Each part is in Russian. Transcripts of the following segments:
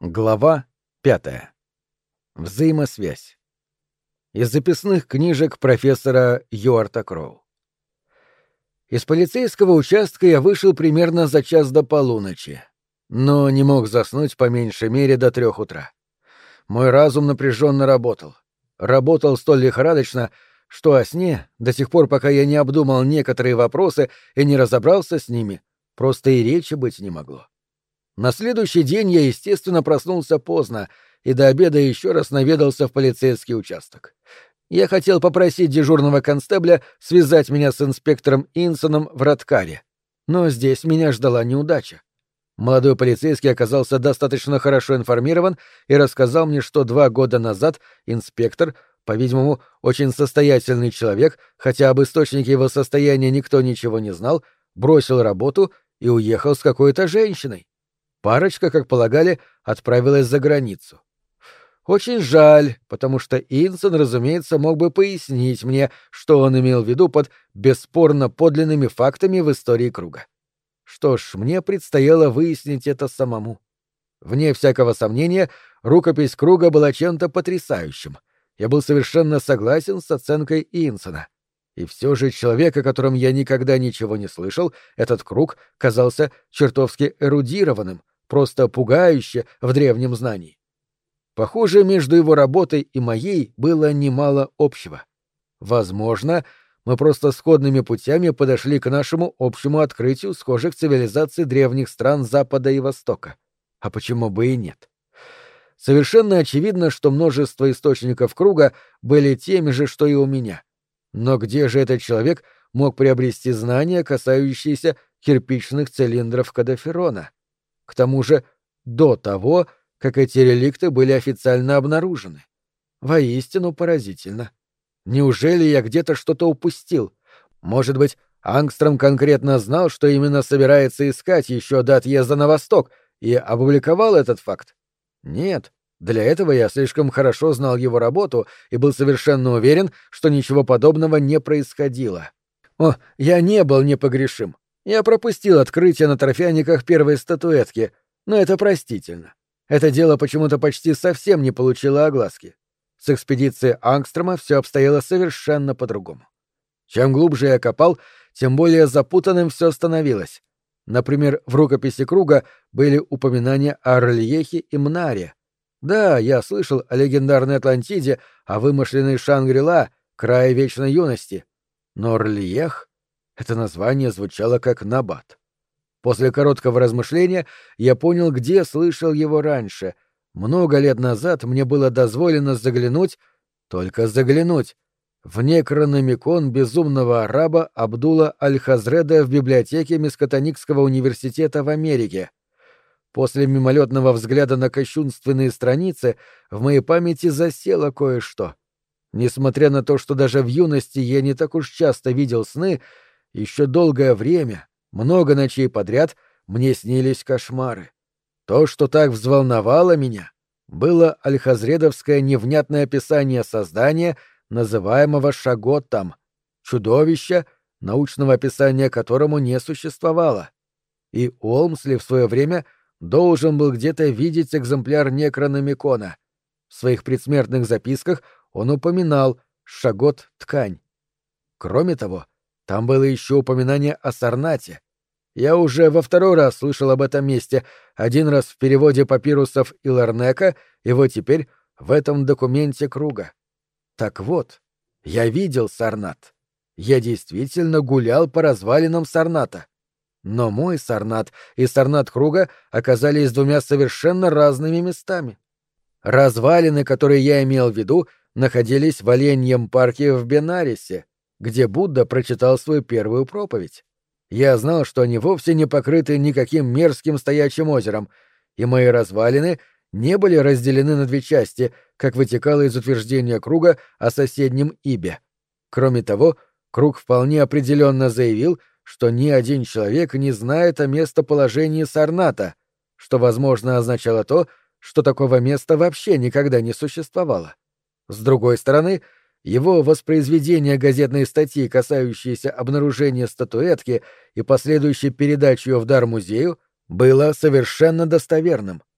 Глава 5. Взаимосвязь. Из записных книжек профессора Юарта Кроу. Из полицейского участка я вышел примерно за час до полуночи, но не мог заснуть по меньшей мере до 3 утра. Мой разум напряженно работал. Работал столь лихорадочно, что о сне, до тех пор, пока я не обдумал некоторые вопросы и не разобрался с ними, просто и речи быть не могло. На следующий день я, естественно, проснулся поздно и до обеда еще раз наведался в полицейский участок. Я хотел попросить дежурного констебля связать меня с инспектором Инсоном в Раткаре, но здесь меня ждала неудача. Молодой полицейский оказался достаточно хорошо информирован и рассказал мне, что 2 года назад инспектор, по-видимому, очень состоятельный человек, хотя об источнике его состояния никто ничего не знал, бросил работу и уехал с какой-то женщиной. Парочка, как полагали, отправилась за границу. Очень жаль, потому что Инсон, разумеется, мог бы пояснить мне, что он имел в виду под бесспорно подлинными фактами в истории Круга. Что ж, мне предстояло выяснить это самому. Вне всякого сомнения, рукопись Круга была чем-то потрясающим. Я был совершенно согласен с оценкой Инсона. И все же человек, о котором я никогда ничего не слышал, этот Круг казался чертовски эрудированным, просто пугающе в древнем знании. Похоже, между его работой и моей было немало общего. Возможно, мы просто сходными путями подошли к нашему общему открытию схожих цивилизаций древних стран Запада и Востока. А почему бы и нет? Совершенно очевидно, что множество источников Круга были теми же, что и у меня. Но где же этот человек мог приобрести знания, касающиеся кирпичных цилиндров Кадаферона? К тому же до того, как эти реликты были официально обнаружены. Воистину поразительно. Неужели я где-то что-то упустил? Может быть, Ангстром конкретно знал, что именно собирается искать еще до отъезда на восток, и опубликовал этот факт? Нет, для этого я слишком хорошо знал его работу и был совершенно уверен, что ничего подобного не происходило. О, я не был непогрешим. Я пропустил открытие на торфяниках первой статуэтки, но это простительно. Это дело почему-то почти совсем не получило огласки. С экспедицией Ангстрома все обстояло совершенно по-другому. Чем глубже я копал, тем более запутанным все становилось. Например, в рукописи Круга были упоминания о Рельехе и Мнаре. Да, я слышал о легендарной Атлантиде, о вымышленной Шангри-Ла, крае вечной юности. Но Рельех... Это название звучало как набат. После короткого размышления я понял, где слышал его раньше. Много лет назад мне было дозволено заглянуть, только заглянуть, в Некрономикон безумного араба Абдула Аль-Хазреда в библиотеке Мискотоникского университета в Америке. После мимолетного взгляда на кощунственные страницы в моей памяти засело кое-что. Несмотря на то, что даже в юности я не так уж часто видел сны, еще долгое время, много ночей подряд, мне снились кошмары. То, что так взволновало меня, было альхазредовское невнятное описание создания, называемого Шаготтом, чудовища, научного описания которому не существовало. И Уолмсли в свое время должен был где-то видеть экземпляр Некрономикона. В своих предсмертных записках он упоминал Шагот-ткань. Кроме того, там было еще упоминание о Сарнате. Я уже во 2-й раз слышал об этом месте, 1 раз в переводе папирусов Иларнека, и вот теперь в этом документе Круга. Так вот, я видел Сарнат. Я действительно гулял по развалинам Сарната. Но мой Сарнат и Сарнат Круга оказались 2 совершенно разными местами. Развалины, которые я имел в виду, находились в Оленьем парке в Бенарисе, где Будда прочитал свою первую проповедь. Я знал, что они вовсе не покрыты никаким мерзким стоячим озером, и мои развалины не были разделены на 2 части, как вытекало из утверждения Круга о соседнем Ибе. Кроме того, Круг вполне определенно заявил, что ни один человек не знает о местоположении Сарната, что, возможно, означало то, что такого места вообще никогда не существовало. С другой стороны, его воспроизведение газетной статьи, касающейся обнаружения статуэтки и последующей передачи ее в дар музею, было совершенно достоверным.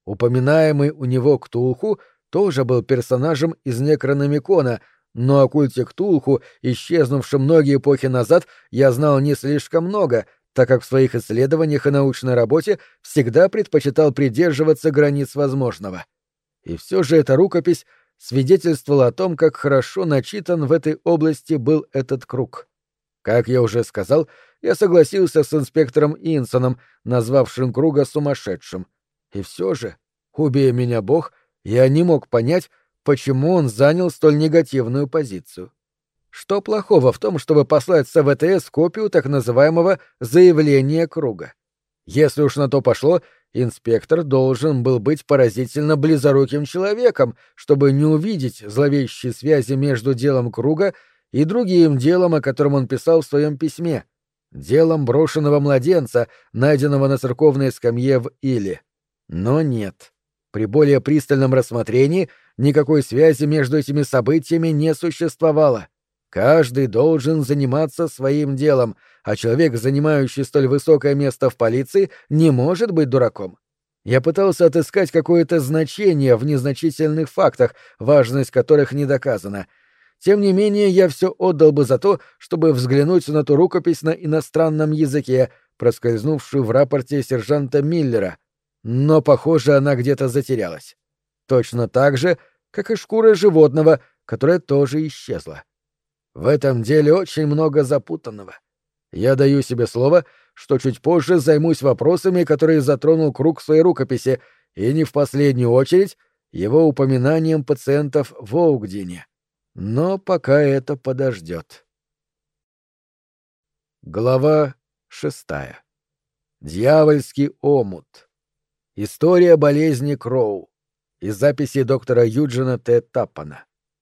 Упоминаемый у него Ктулху тоже был персонажем из Некрономикона, но о культе Ктулху, исчезнувшем многие эпохи назад, я знал не слишком много, так как в своих исследованиях и научной работе всегда предпочитал придерживаться границ возможного. И все же эта рукопись свидетельствовала о том, как хорошо начитан в этой области был этот круг. Как я уже сказал, я согласился с инспектором Инсоном, назвавшим круга сумасшедшим. И все же, убей меня Бог, я не мог понять, почему он занял столь негативную позицию. Что плохого в том, чтобы послать с ВТС копию так называемого «заявления круга»? Если уж на то пошло, инспектор должен был быть поразительно близоруким человеком, чтобы не увидеть зловещей связи между делом круга и другим делом, о котором он писал в своем письме, делом брошенного младенца, найденного на церковной скамье в Иле. Но нет. При более пристальном рассмотрении никакой связи между этими событиями не существовало. Каждый должен заниматься своим делом, а человек, занимающий столь высокое место в полиции, не может быть дураком. Я пытался отыскать какое-то значение в незначительных фактах, важность которых не доказана. Тем не менее, я все отдал бы за то, чтобы взглянуть на ту рукопись на иностранном языке, проскользнувшую в рапорте сержанта Миллера. Но, похоже, она где-то затерялась. Точно так же, как и шкура животного, которая тоже исчезла. В этом деле очень много запутанного. Я даю себе слово, что чуть позже займусь вопросами, которые затронул круг своей рукописи, и не в последнюю очередь его упоминанием пациентов в Оугдине. Но пока это подождет. Глава 6. Дьявольский омут. История болезни Кроу. Из записи доктора Юджина Т. Таппана.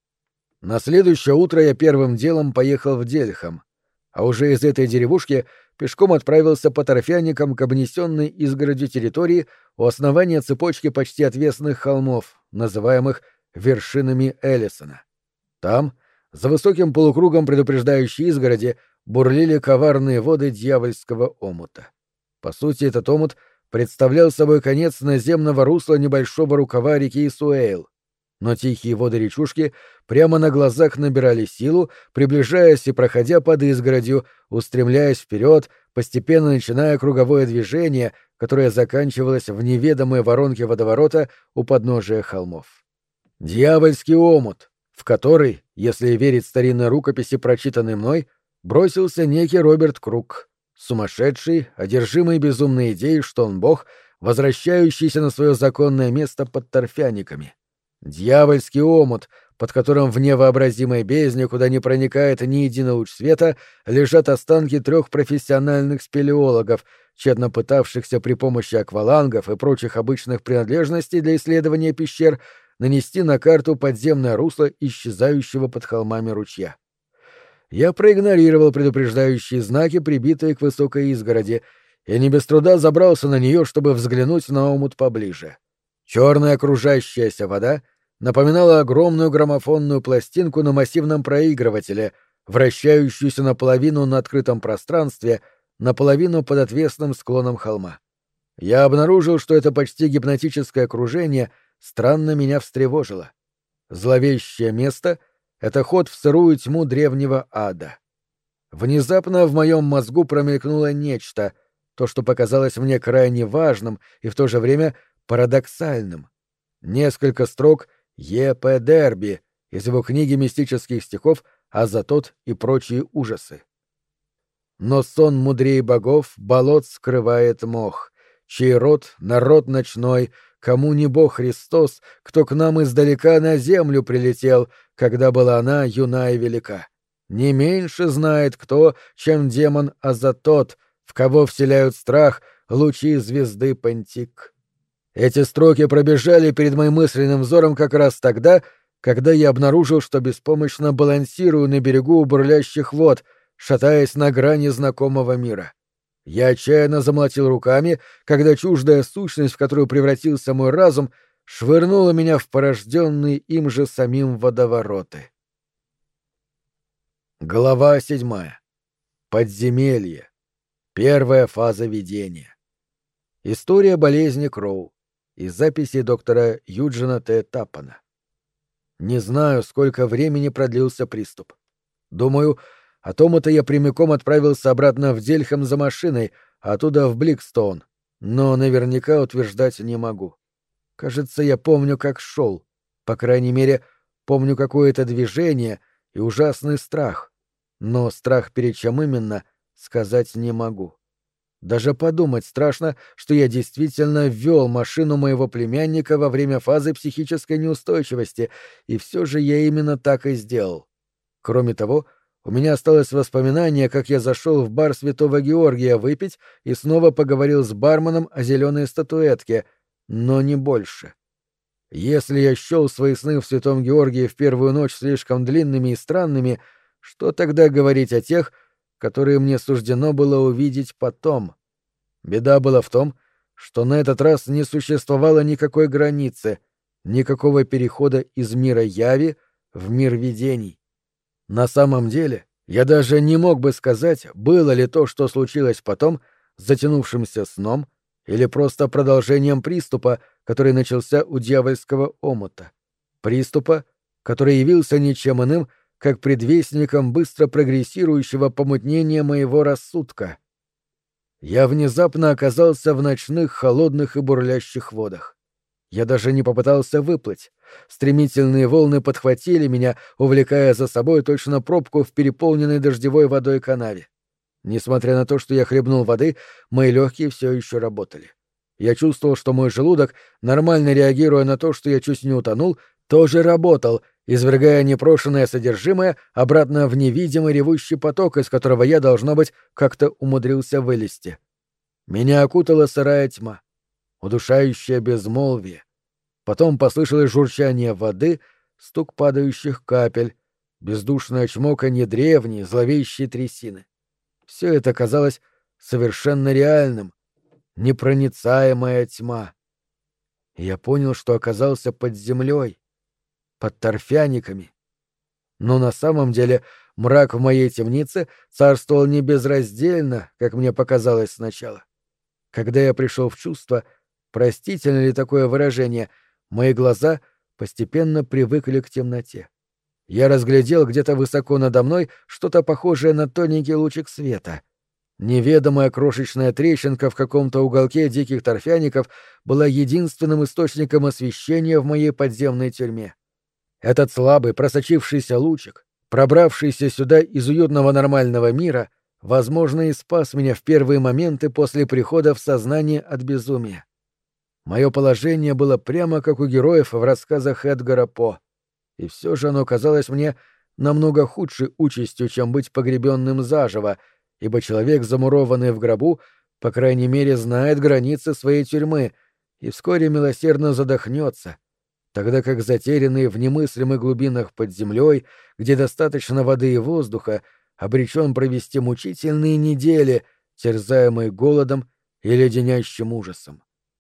На следующее утро я первым делом поехал в Дельхам, а уже из этой деревушки пешком отправился по торфяникам к обнесенной изгородью территории у основания цепочки почти отвесных холмов, называемых вершинами Эллисона. Там, за высоким полукругом предупреждающей изгороди, бурлили коварные воды дьявольского омута. По сути, этот омут представлял собой конец наземного русла небольшого рукава реки Суэйл. Но тихие воды речушки прямо на глазах набирали силу, приближаясь и проходя под изгородью, устремляясь вперед, постепенно начиная круговое движение, которое заканчивалось в неведомой воронке водоворота у подножия холмов. Дьявольский омут, в который, если верить старинной рукописи, прочитанной мной, бросился некий Роберт Круг, сумасшедший, одержимый безумной идеей, что он бог, возвращающийся на свое законное место под торфяниками. Дьявольский омут, под которым в невообразимой бездне, куда не проникает ни единый луч света, лежат останки 3 профессиональных спелеологов, тщетно пытавшихся при помощи аквалангов и прочих обычных принадлежностей для исследования пещер нанести на карту подземное русло исчезающего под холмами ручья. Я проигнорировал предупреждающие знаки, прибитые к высокой изгороди, и не без труда забрался на нее, чтобы взглянуть на омут поближе. Черная окружающаяся вода напоминала огромную граммофонную пластинку на массивном проигрывателе, вращающуюся наполовину на открытом пространстве, наполовину под отвесным склоном холма. Я обнаружил, что это почти гипнотическое окружение странно меня встревожило. Зловещее место — это ход в сырую тьму древнего ада. Внезапно в моем мозгу промелькнуло нечто, то, что показалось мне крайне важным и в то же время парадоксальным. Несколько строк Е.П. Дерби из его книги мистических стихов «Азатот и прочие ужасы». «Но сон мудрей богов болот скрывает мох, чей род — народ ночной, кому не бог Христос, кто к нам издалека на землю прилетел, когда была она юна и велика. Не меньше знает кто, чем демон Азатот, в кого вселяют страх лучи звезды Пантик». Эти строки пробежали перед моим мысленным взором как раз тогда, когда я обнаружил, что беспомощно балансирую на берегу бурлящих вод, шатаясь на грани знакомого мира. Я отчаянно замолотил руками, когда чуждая сущность, в которую превратился мой разум, швырнула меня в порожденные им же самим водовороты. Глава 7. Подземелье. Первая фаза видения. История болезни Кроу. из записей доктора Юджина Т. Таппана. Не знаю, сколько времени продлился приступ. Думаю, о том-то я прямиком отправился обратно в Дельхэм за машиной, а оттуда в Бликстоун, но наверняка утверждать не могу. Кажется, я помню, как шел. По крайней мере, помню какое-то движение и ужасный страх. Но страх перед чем именно, сказать не могу. Даже подумать страшно, что я действительно вёл машину моего племянника во время фазы психической неустойчивости, и все же я именно так и сделал. Кроме того, у меня осталось воспоминание, как я зашел в бар Святого Георгия выпить и снова поговорил с барменом о зеленой статуэтке, но не больше. Если я счел свои сны в Святом Георгии в первую ночь слишком длинными и странными, что тогда говорить о тех, которые мне суждено было увидеть потом? Беда была в том, что на этот раз не существовало никакой границы, никакого перехода из мира яви в мир видений. На самом деле, я даже не мог бы сказать, было ли то, что случилось потом, затянувшимся сном или просто продолжением приступа, который начался у дьявольского омута. Приступа, который явился ничем иным, как предвестником быстро прогрессирующего помутнения моего рассудка. Я внезапно оказался в ночных холодных и бурлящих водах. Я даже не попытался выплыть. Стремительные волны подхватили меня, увлекая за собой точно пробку в переполненной дождевой водой канаве. Несмотря на то, что я хлебнул воды, мои легкие все еще работали. Я чувствовал, что мой желудок, нормально реагируя на то, что я чуть не утонул, тоже работал, извергая непрошенное содержимое обратно в невидимый ревущий поток, из которого я, должно быть, как-то умудрился вылезти. Меня окутала сырая тьма, удушающее безмолвие. Потом послышалось журчание воды, стук падающих капель, бездушное чмоканье древней, зловещей трясины. Все это казалось совершенно реальным, непроницаемая тьма. И я понял, что оказался под землей, под торфяниками. Но на самом деле мрак в моей темнице царствовал не безраздельно, как мне показалось сначала. Когда я пришел в чувство, простительно ли такое выражение, мои глаза постепенно привыкли к темноте. Я разглядел где-то высоко надо мной что-то похожее на тоненький лучик света. Неведомая крошечная трещинка в каком-то уголке диких торфяников была единственным источником освещения в моей подземной тюрьме. Этот слабый, просочившийся лучик, пробравшийся сюда из уютного нормального мира, возможно, и спас меня в первые моменты после прихода в сознание от безумия. Мое положение было прямо как у героев в рассказах Эдгара По, и все же оно казалось мне намного худшей участью, чем быть погребенным заживо, ибо человек, замурованный в гробу, по крайней мере, знает границы своей тюрьмы и вскоре милосердно задохнется, тогда как затерянный в немыслимых глубинах под землей, где достаточно воды и воздуха, обречен провести мучительные недели, терзаемый голодом и леденящим ужасом.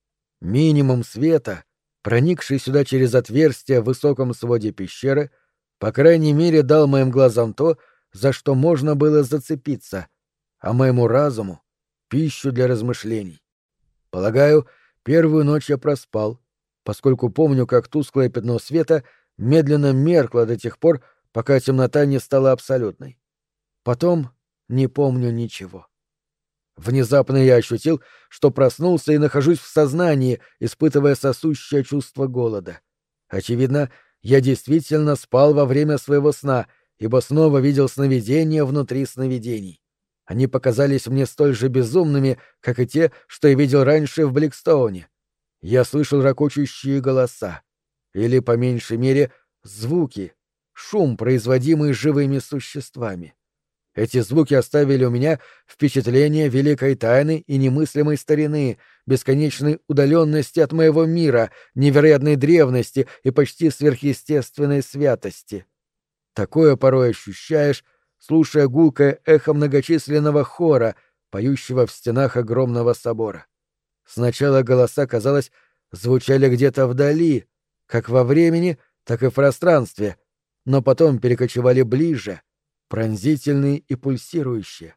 Минимум света, проникший сюда через отверстие в высоком своде пещеры, по крайней мере, дал моим глазам то, за что можно было зацепиться, а моему разуму — пищу для размышлений. Полагаю, первую ночь я проспал, поскольку помню, как тусклое пятно света медленно меркло до тех пор, пока темнота не стала абсолютной. Потом не помню ничего. Внезапно я ощутил, что проснулся и нахожусь в сознании, испытывая сосущее чувство голода. Очевидно, я действительно спал во время своего сна, ибо снова видел сновидения внутри сновидений. Они показались мне столь же безумными, как и те, что я видел раньше в Бликстоуне. Я слышал ракочущие голоса, или, по меньшей мере, звуки, шум, производимый живыми существами. Эти звуки оставили у меня впечатление великой тайны и немыслимой старины, бесконечной удаленности от моего мира, невероятной древности и почти сверхъестественной святости. Такое порой ощущаешь, слушая гулкое эхо многочисленного хора, поющего в стенах огромного собора. Сначала голоса, казалось, звучали где-то вдали, как во времени, так и в пространстве, но потом перекочевали ближе, пронзительные и пульсирующие.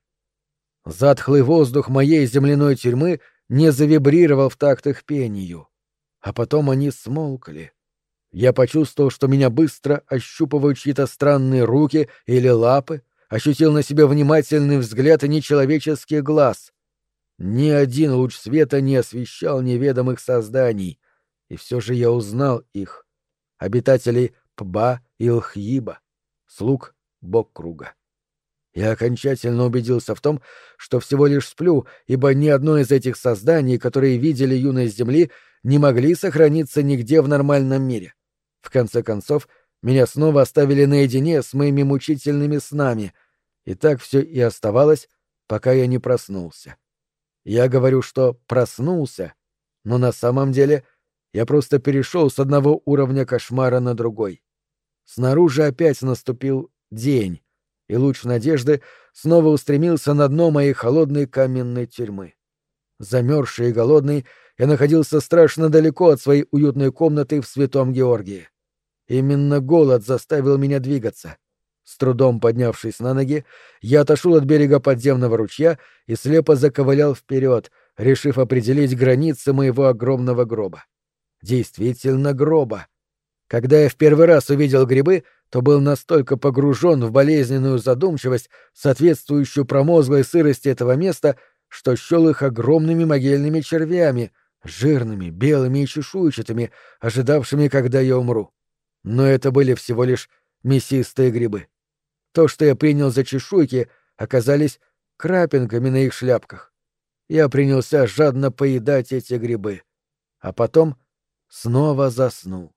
Затхлый воздух моей земляной тюрьмы не завибрировал в такт их пению. а потом они смолкли. Я почувствовал, что меня быстро ощупывают чьи-то странные руки или лапы, ощутил на себе внимательный взгляд нечеловеческих глаз. Ни один луч света не освещал неведомых созданий, и все же я узнал их, обитателей Пба и Лхьиба, слуг Боккруга. Я окончательно убедился в том, что всего лишь сплю, ибо ни одно из этих созданий, которые видели юность Земли, не могли сохраниться нигде в нормальном мире. В конце концов, меня снова оставили наедине с моими мучительными снами, и так все и оставалось, пока я не проснулся. Я говорю, что проснулся, но на самом деле я просто перешел с одного уровня кошмара на другой. Снаружи опять наступил день, и луч надежды снова устремился на дно моей холодной каменной тюрьмы. Замерзший и голодный, я находился страшно далеко от своей уютной комнаты в Святом Георгии. Именно голод заставил меня двигаться. С трудом поднявшись на ноги, я отошел от берега подземного ручья и слепо заковылял вперед, решив определить границы моего огромного гроба. Действительно гроба. Когда я в первый раз увидел грибы, то был настолько погружен в болезненную задумчивость, соответствующую промозглой сырости этого места, что счел их огромными могильными червями, жирными, белыми и чешуйчатыми, ожидавшими, когда я умру. Но это были всего лишь мясистые грибы. То, что я принял за чешуйки, оказались крапинками на их шляпках. Я принялся жадно поедать эти грибы, а потом снова заснул.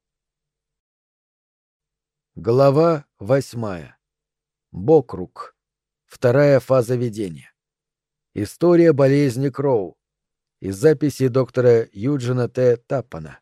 Глава 8. Боккруг. Вторая фаза видения. История болезни Кроу. Из записи доктора Юджина Т. Таппана.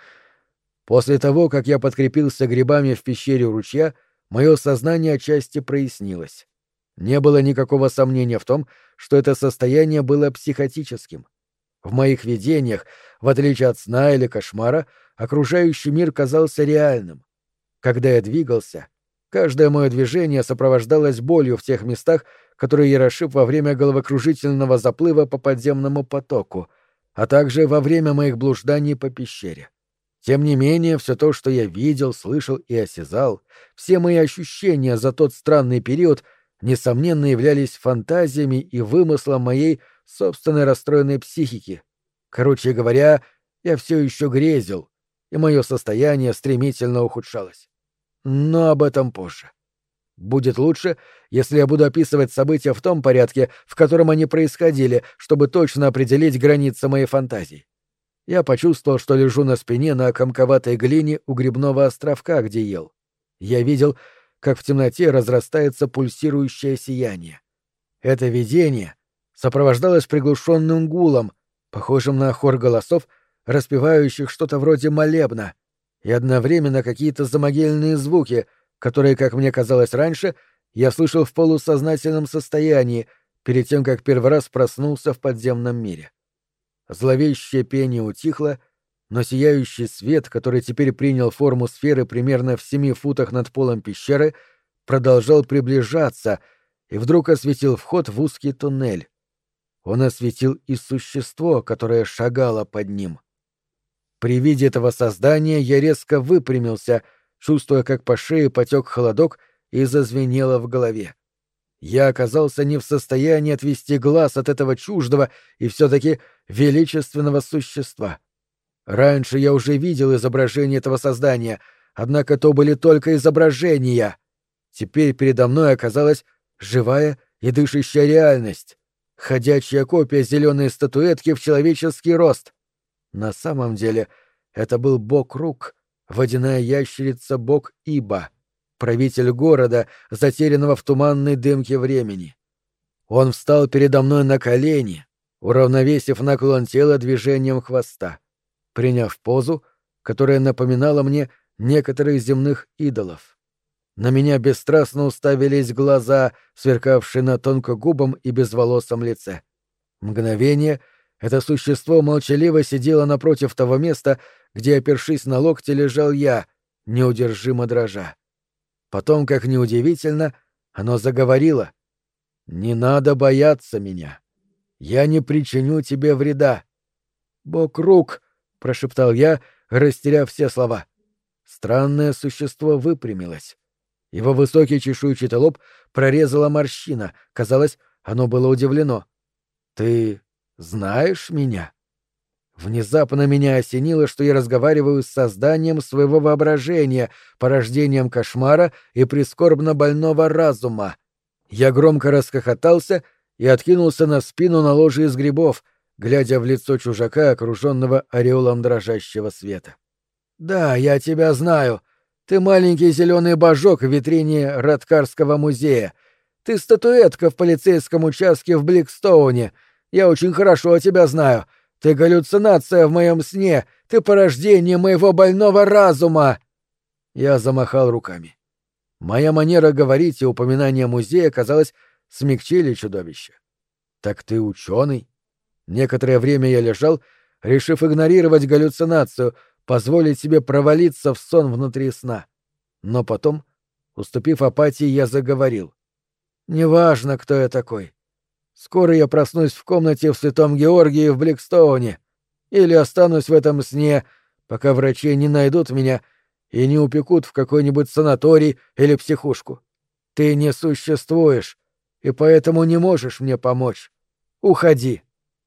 После того, как я подкрепился грибами в пещере у ручья, мое сознание отчасти прояснилось. Не было никакого сомнения в том, что это состояние было психотическим. В моих видениях, в отличие от сна или кошмара, окружающий мир казался реальным. Когда я двигался, каждое мое движение сопровождалось болью в тех местах, которые я расшиб во время головокружительного заплыва по подземному потоку, а также во время моих блужданий по пещере. Тем не менее, все то, что я видел, слышал и осязал, все мои ощущения за тот странный период, несомненно, являлись фантазиями и вымыслом моей собственной расстроенной психики. Короче говоря, я все еще грезил, и мое состояние стремительно ухудшалось. Но об этом позже. Будет лучше, если я буду описывать события в том порядке, в котором они происходили, чтобы точно определить границы моей фантазии. Я почувствовал, что лежу на спине на комковатой глине у грибного островка, где ел. Я видел, как в темноте разрастается пульсирующее сияние. Это видение сопровождалось приглушенным гулом, похожим на хор голосов, распевающих что-то вроде молебна, и одновременно какие-то замогильные звуки, которые, как мне казалось раньше, я слышал в полусознательном состоянии, перед тем, как первый раз проснулся в подземном мире. Зловещее пение утихло, но сияющий свет, который теперь принял форму сферы примерно в 7 футах над полом пещеры, продолжал приближаться и вдруг осветил вход в узкий туннель. Он осветил и существо, которое шагало под ним. При виде этого создания я резко выпрямился, чувствуя, как по шее потек холодок и зазвенело в голове. Я оказался не в состоянии отвести глаз от этого чуждого и все-таки величественного существа. Раньше я уже видел изображение этого создания, однако то были только изображения. Теперь передо мной оказалась живая и дышащая реальность, ходячая копия зеленой статуэтки в человеческий рост. На самом деле это был Боккруг, водяная ящерица Бок-Иба, правитель города, затерянного в туманной дымке времени. Он встал передо мной на колени, уравновесив наклон тела движением хвоста, приняв позу, которая напоминала мне некоторых земных идолов. На меня бесстрастно уставились глаза, сверкавшие на тонкогубом и безволосом лице. Мгновение это существо молчаливо сидело напротив того места, где, опершись на локти, лежал я, неудержимо дрожа. Потом, как неудивительно, оно заговорило. «Не надо бояться меня. Я не причиню тебе вреда». «Боккруг», прошептал я, растеряв все слова. Странное существо выпрямилось. Его высокий чешуйчатый лоб прорезала морщина. Казалось, оно было удивлено. «Ты знаешь меня?» Внезапно меня осенило, что я разговариваю с созданием своего воображения, порождением кошмара и прискорбно больного разума. Я громко расхохотался и откинулся на спину на ложе из грибов, глядя в лицо чужака, окруженного ореолом дрожащего света. «Да, я тебя знаю. Ты маленький зеленый божок в витрине Раткарского музея. Ты статуэтка в полицейском участке в Бликстоуне. Я очень хорошо тебя знаю. Ты галлюцинация в моем сне. Ты порождение моего больного разума!» Я замахал руками. Моя манера говорить и упоминание музея, казалось, смягчили чудовище. «Так ты ученый?» Некоторое время я лежал, решив игнорировать галлюцинацию, позволить себе провалиться в сон внутри сна. Но потом, уступив апатии, я заговорил. «Неважно, кто я такой. Скоро я проснусь в комнате в Святом Георгии в Бликстоуне. Или останусь в этом сне, пока врачи не найдут меня и не упекут в какой-нибудь санаторий или психушку. Ты не существуешь, и поэтому не можешь мне помочь. Уходи».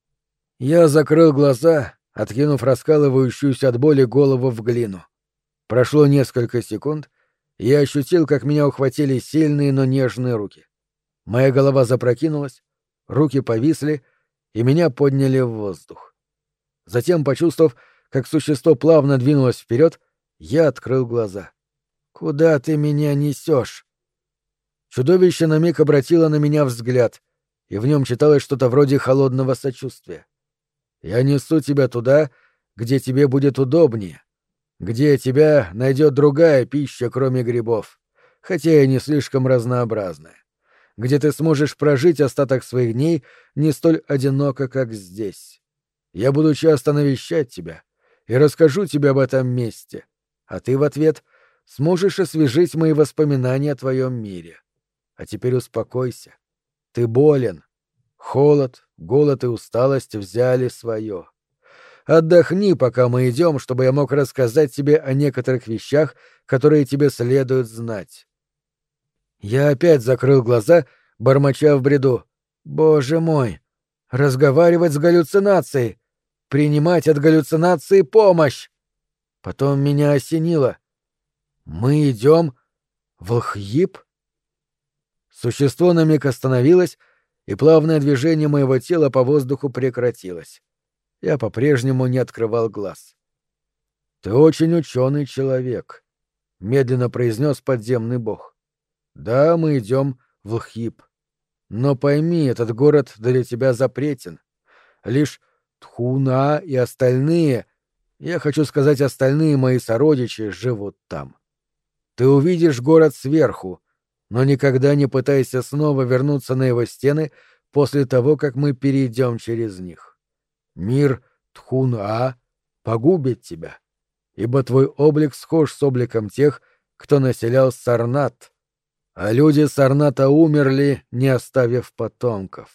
Я закрыл глаза, откинув раскалывающуюся от боли голову в глину. Прошло несколько секунд, и я ощутил, как меня ухватили сильные, но нежные руки. Моя голова запрокинулась, руки повисли, и меня подняли в воздух. Затем, почувствовав, как существо плавно двинулось вперед, я открыл глаза. «Куда ты меня несешь?» Чудовище на миг обратило на меня взгляд, и в нем читалось что-то вроде холодного сочувствия. «Я несу тебя туда, где тебе будет удобнее, где тебя найдет другая пища, кроме грибов, хотя и не слишком разнообразная, где ты сможешь прожить остаток своих дней не столь одиноко, как здесь. Я буду часто навещать тебя и расскажу тебе об этом месте, а ты в ответ сможешь освежить мои воспоминания о твоем мире. А теперь успокойся. Ты болен. Холод, голод и усталость взяли свое. Отдохни, пока мы идем, чтобы я мог рассказать тебе о некоторых вещах, которые тебе следует знать». Я опять закрыл глаза, бормоча в бреду. «Боже мой! Разговаривать с галлюцинацией! Принимать от галлюцинации помощь!» Потом меня осенило. «Мы идем в Лхьип?» Существо на миг остановилось, и плавное движение моего тела по воздуху прекратилось. Я по-прежнему не открывал глаз. «Ты очень ученый человек», — медленно произнес подземный бог. «Да, мы идем в Лхип. Но пойми, этот город для тебя запретен. Лишь Тхуна и остальные, я хочу сказать, остальные мои сородичи, живут там. Ты увидишь город сверху, но никогда не пытайся снова вернуться на его стены после того, как мы перейдем через них. Мир Тхун-А погубит тебя, ибо твой облик схож с обликом тех, кто населял Сарнат, а люди Сарната умерли, не оставив потомков».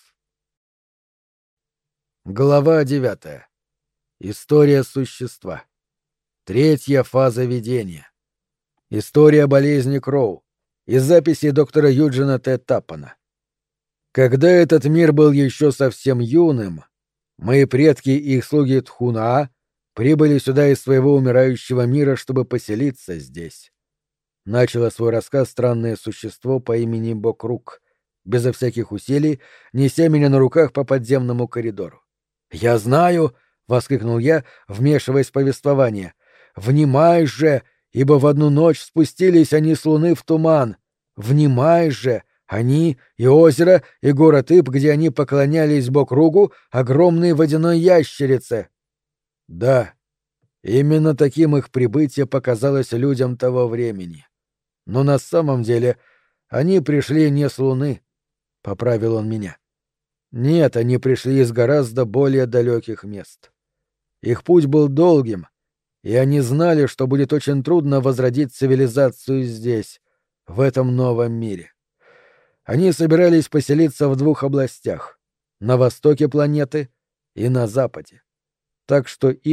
Глава 9. История существа. Третья фаза видения. История болезни Кроу. Из записей доктора Юджина Т. Таппана. Когда этот мир был еще совсем юным, мои предки и их слуги Тхуна прибыли сюда из своего умирающего мира, чтобы поселиться здесь. Начало свой рассказ странное существо по имени Бокрук, безо всяких усилий, неся меня на руках по подземному коридору. «Я знаю!» — воскликнул я, вмешиваясь в повествование. «Внимай же, ибо в одну ночь спустились они с луны в туман. Внимай же, они и озеро, и город Иб, где они поклонялись Бокругу, огромной водяной ящерице». Да, именно таким их прибытие показалось людям того времени. Но на самом деле они пришли не с луны, — поправил он меня. Нет, они пришли из гораздо более далеких мест. Их путь был долгим, и они знали, что будет очень трудно возродить цивилизацию здесь, в этом новом мире. Они собирались поселиться в двух областях — на востоке планеты и на западе. Так что Иб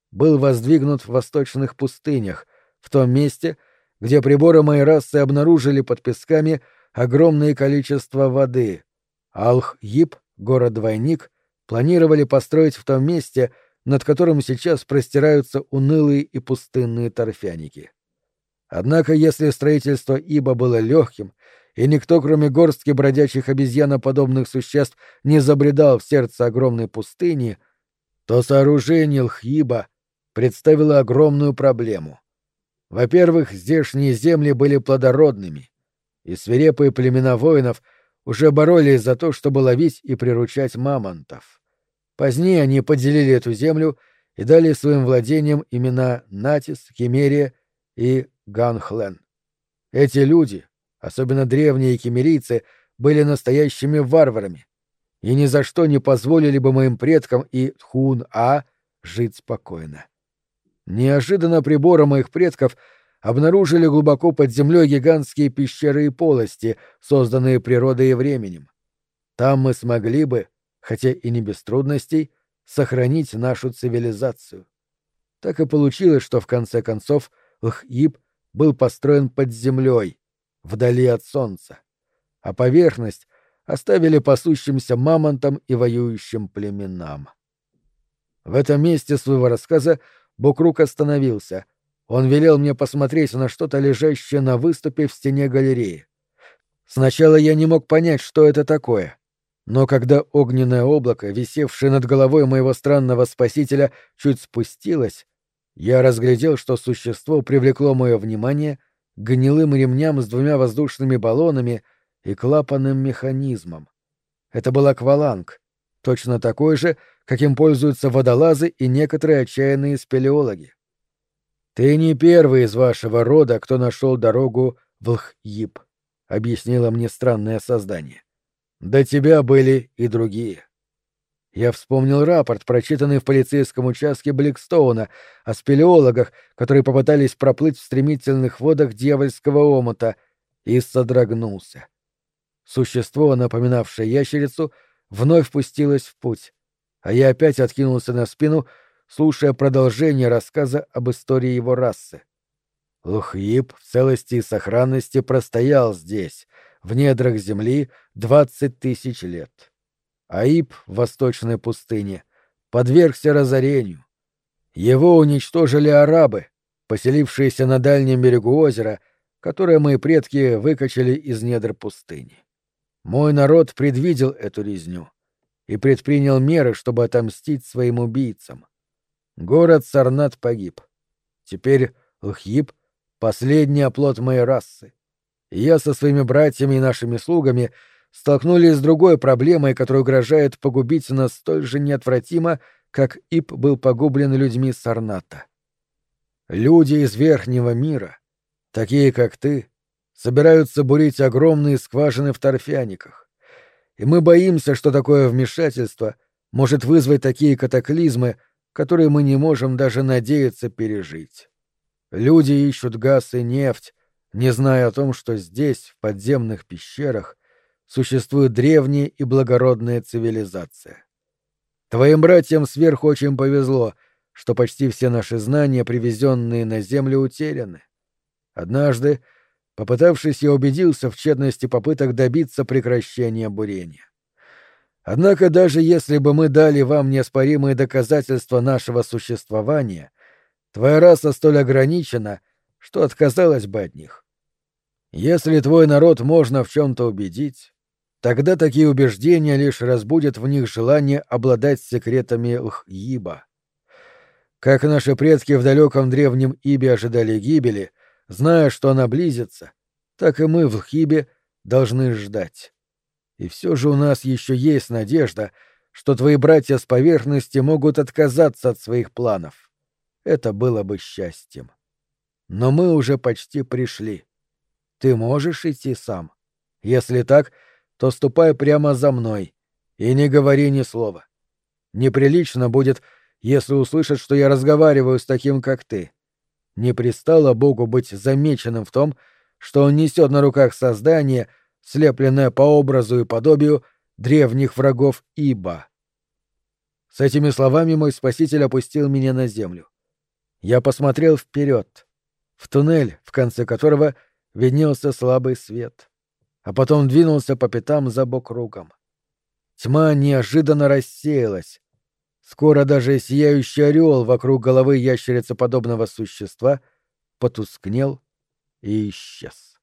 был воздвигнут в восточных пустынях, в том месте, где приборы моей расы обнаружили под песками огромное количество воды. Алх-Йиб, город-двойник, планировали построить в том месте, над которым сейчас простираются унылые и пустынные торфяники. Однако, если строительство Иба было легким, и никто, кроме горстки бродячих обезьяноподобных существ, не забредал в сердце огромной пустыни, то сооружение Лхиба представило огромную проблему. Во-первых, здешние земли были плодородными, и свирепые племена воинов уже боролись за то, чтобы ловить и приручать мамонтов. Позднее они поделили эту землю и дали своим владениям имена Натис, Кемерия и Ганхлен. Эти люди, особенно древние кемерийцы, были настоящими варварами и ни за что не позволили бы моим предкам и Тхун-А жить спокойно. Неожиданно приборы моих предков обнаружили глубоко под землей гигантские пещеры и полости, созданные природой и временем. Там мы смогли бы, хотя и не без трудностей, сохранить нашу цивилизацию. Так и получилось, что в конце концов Лхиб был построен под землей, вдали от солнца, а поверхность оставили пасущимся мамонтам и воюющим племенам. В этом месте своего рассказа Букрук остановился. Он велел мне посмотреть на что-то, лежащее на выступе в стене галереи. Сначала я не мог понять, что это такое. Но когда огненное облако, висевшее над головой моего странного спасителя, чуть спустилось, я разглядел, что существо привлекло мое внимание к гнилым ремням с двумя воздушными баллонами и клапанным механизмом. Это был акваланг, точно такой же, каким пользуются водолазы и некоторые отчаянные спелеологи. «Ты не первый из вашего рода, кто нашел дорогу в Лхиб», — объяснило мне странное создание. «До тебя были и другие». Я вспомнил рапорт, прочитанный в полицейском участке Бликстоуна, о спелеологах, которые попытались проплыть в стремительных водах дьявольского омута, и содрогнулся. Существо, напоминавшее ящерицу, вновь пустилось в путь, а я опять откинулся на спину, слушая продолжение рассказа об истории его расы. Лхиб в целости и сохранности простоял здесь, в недрах земли, 20 тысяч лет. Аиб в восточной пустыне подвергся разорению. Его уничтожили арабы, поселившиеся на дальнем берегу озера, которое мои предки выкачали из недр пустыни. Мой народ предвидел эту резню и предпринял меры, чтобы отомстить своим убийцам. Город Сарнат погиб. Теперь Лхиб — последний оплот моей расы. И я со своими братьями и нашими слугами столкнулись с другой проблемой, которая угрожает погубить нас столь же неотвратимо, как Иб был погублен людьми Сарната. Люди из верхнего мира, такие как ты, собираются бурить огромные скважины в торфяниках. И мы боимся, что такое вмешательство может вызвать такие катаклизмы, которые мы не можем даже надеяться пережить. Люди ищут газ и нефть, не зная о том, что здесь, в подземных пещерах, существует древняя и благородная цивилизация. Твоим братьям сверху очень повезло, что почти все наши знания, привезенные на Землю, утеряны. Однажды, попытавшись, я убедился в тщетности попыток добиться прекращения бурения. Однако даже если бы мы дали вам неоспоримые доказательства нашего существования, твоя раса столь ограничена, что отказалась бы от них. Если твой народ можно в чем-то убедить, тогда такие убеждения лишь разбудят в них желание обладать секретами Лхиба. Как наши предки в далеком древнем Ибе ожидали гибели, зная, что она близится, так и мы в Лхибе должны ждать. И все же у нас еще есть надежда, что твои братья с поверхности могут отказаться от своих планов. Это было бы счастьем. Но мы уже почти пришли. Ты можешь идти сам? Если так, то ступай прямо за мной и не говори ни слова. Неприлично будет, если услышат, что я разговариваю с таким, как ты. Не пристало Богу быть замеченным в том, что он несет на руках создание, слепленное по образу и подобию древних врагов Иба. С этими словами мой спаситель опустил меня на землю. Я посмотрел вперед, в туннель, в конце которого виднелся слабый свет, а потом двинулся по пятам за Бокругом. Тьма неожиданно рассеялась. Скоро даже сияющий ореол вокруг головы ящерицеподобного существа потускнел и исчез.